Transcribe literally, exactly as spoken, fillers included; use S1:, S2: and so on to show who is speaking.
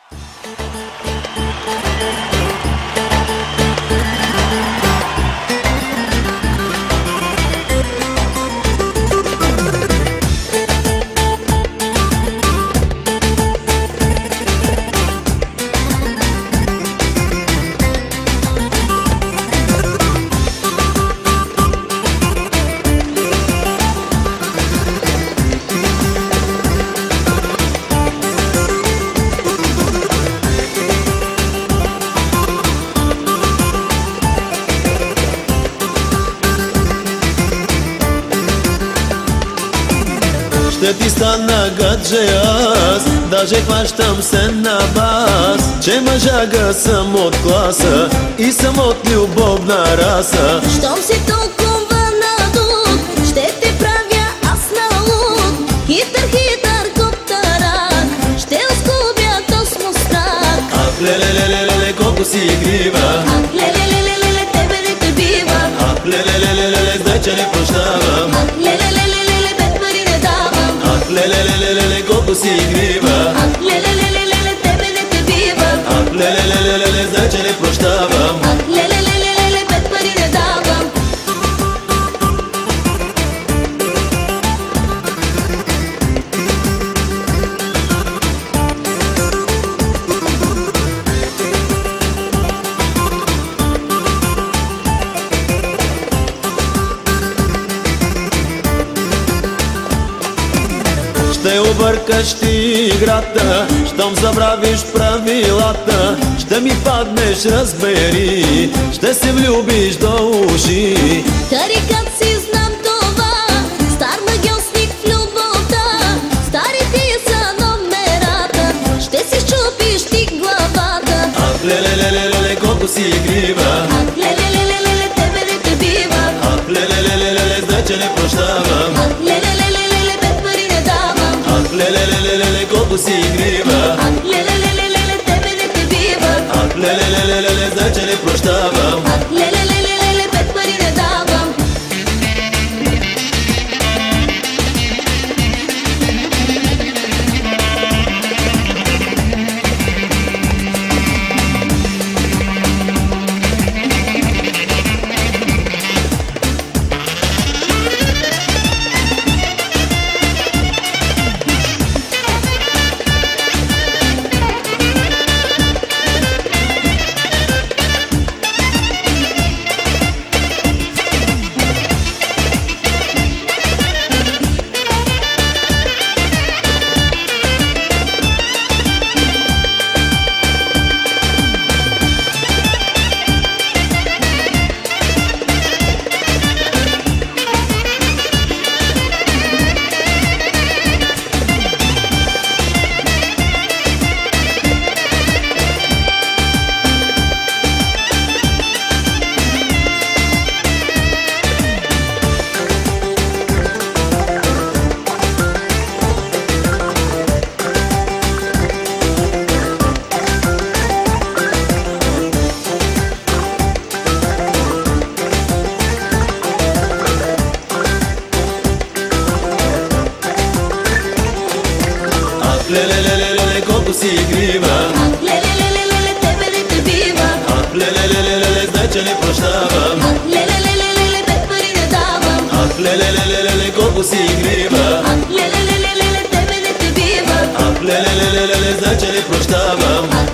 S1: Ще ти стана гадже аз, даже хващам се на бас, че мъжага съм от класа и съм от любовна раса.
S2: Щом си толкова надут, ще те правя аз на луд. Хитър, хитър коптарак, ще оскубя космострак.
S1: Ах, леле-леле-леле, колко си игрива.
S2: Ах, леле-леле-леле, тебе не те бива.
S1: Ах, леле-леле-леле, знай, че не прощавам.
S2: Ах, леле-леле-леле, без пари не давам.
S1: Ах, леле-леле-леле, колко си игрива.
S2: Ах, леле-леле-леле, тебе не те бива.
S1: Ах, леле-леле-леле, знай, че не прощавам.
S2: Ах, леле-леле-леле, без пари не давам.
S1: Ще объркаш ти играта, щом забравиш правилата. Ще ми паднеш, разбери, ще се влюбиш до уши.
S2: Тарикат си знам това, стар магиосник в любовта. Старите са номерата, ще си щупиш ти главата.
S1: Ах, леле-леле-леле, колко си игрива.
S2: Ах, леле-леле-леле, тебе не те бива.
S1: Ах, леле-леле-леле, знай, че не прощавам.
S2: Ах, леле-леле-леле, без пари не давам.
S1: Ах, леле-леле-леле, колко си игрива.
S2: Ах, леле-леле-леле, тебе не те бива.
S1: Ах, леле-леле-леле, знай, че не прощавам.
S2: Ах, леле-леле-леле, без пари не давам.
S1: Ах, леле-леле-леле, колко си игрива.
S2: Ах, леле-леле-леле, тебе не те бива.
S1: Ах, леле-леле-леле, знай, че не прощавам.
S2: Ах, леле-леле-леле, без пари не давам.
S1: Ах, леле-леле-леле, колко си игрива.
S2: Ах, леле-леле-леле, тебе не те бива.
S1: Ах, леле-леле-леле, знай, че не прощавам.
S2: Ах,